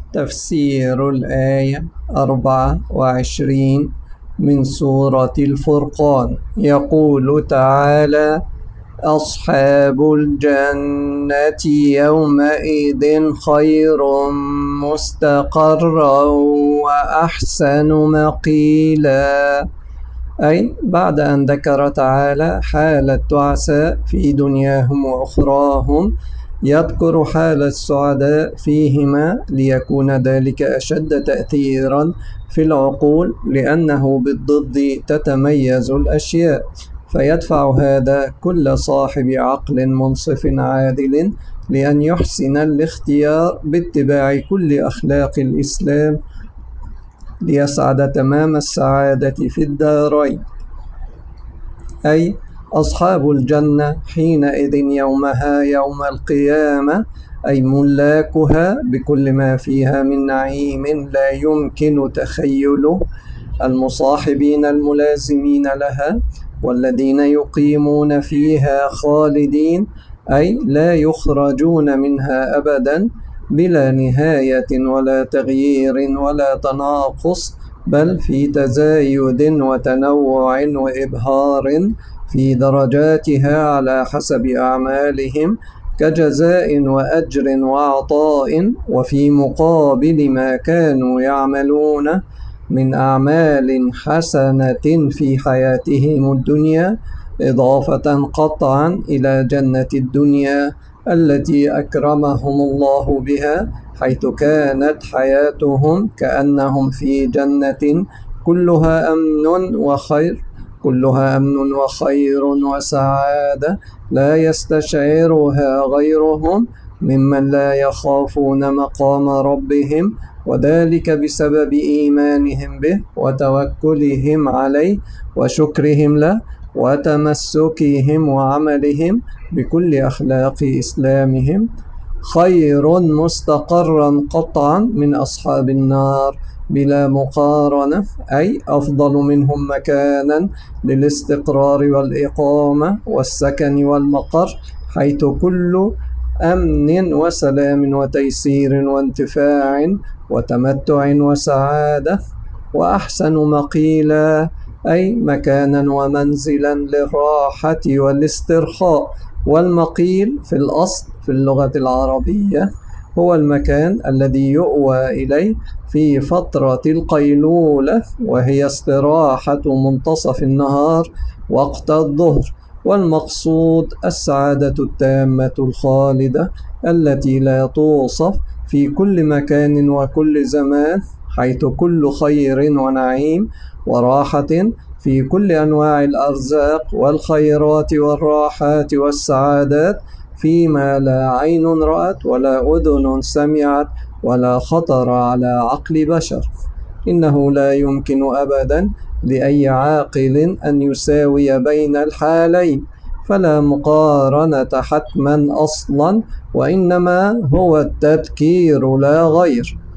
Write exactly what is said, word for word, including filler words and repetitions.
تفسير الآية أربعة وعشرين من سورة الفرقان. يقول تعالى: أصحاب الجنة يومئذ خير مستقرا وأحسن مقيلا. أي بعد أن ذكر تعالى حال التعساء في دنياهم وأخراهم، يذكر حال السعداء فيهما ليكون ذلك أشد تأثيرا في العقول، لأنه بالضد تتميز الأشياء، فيدفع هذا كل صاحب عقل منصف عادل لأن يحسن الاختيار باتباع كل أخلاق الإسلام ليسعد تمام السعادة في الدارين. أي أصحاب الجنة حينئذ يومها يوم القيامة، أي ملاكها بكل ما فيها من نعيم لا يمكن تخيله، المصاحبين الملازمين لها والذين يقيمون فيها خالدين، أي لا يخرجون منها أبدا بلا نهاية ولا تغيير ولا تناقص، بل في تزايد وتنوع وإبهار في درجاتها على حسب أعمالهم كجزاء وأجر وعطاء، وفي مقابل ما كانوا يعملون من أعمال حسنة في حياتهم الدنيا، إضافة قطعا إلى جنة الدنيا التي أكرمهم الله بها، حيث كانت حياتهم كأنهم في جنة كلها أمن وخير كلها أمن وخير وسعادة لا يستشعرها غيرهم ممن لا يخافون مقام ربهم، وذلك بسبب إيمانهم به وتوكلهم عليه وشكرهم له وتمسكهم وعملهم بكل أخلاق إسلامهم. خير مستقرا قطعا من أصحاب النار بلا مقارنة، أي أفضل منهم مكانا للاستقرار والإقامة والسكن والمقر، حيث كل أمن وسلام وتيسير وانتفاع وتمتع وسعادة. وأحسن مقيلا، أي مكانا ومنزلا للراحة والاسترخاء. والمقيل في الأصل في اللغة العربية هو المكان الذي يؤوى إليه في فترة القيلولة، وهي استراحة منتصف النهار وقت الظهر، والمقصود السعادة التامة الخالدة التي لا توصف في كل مكان وكل زمان، حيث كل خير ونعيم وراحة في كل أنواع الأرزاق والخيرات والراحات والسعادات فيما لا عين رأت ولا أذن سمعت ولا خطر على عقل بشر. إنه لا يمكن أبدا لأي عاقل أن يساوي بين الحالين، فلا مقارنة حتما أصلا، وإنما هو التذكير لا غير.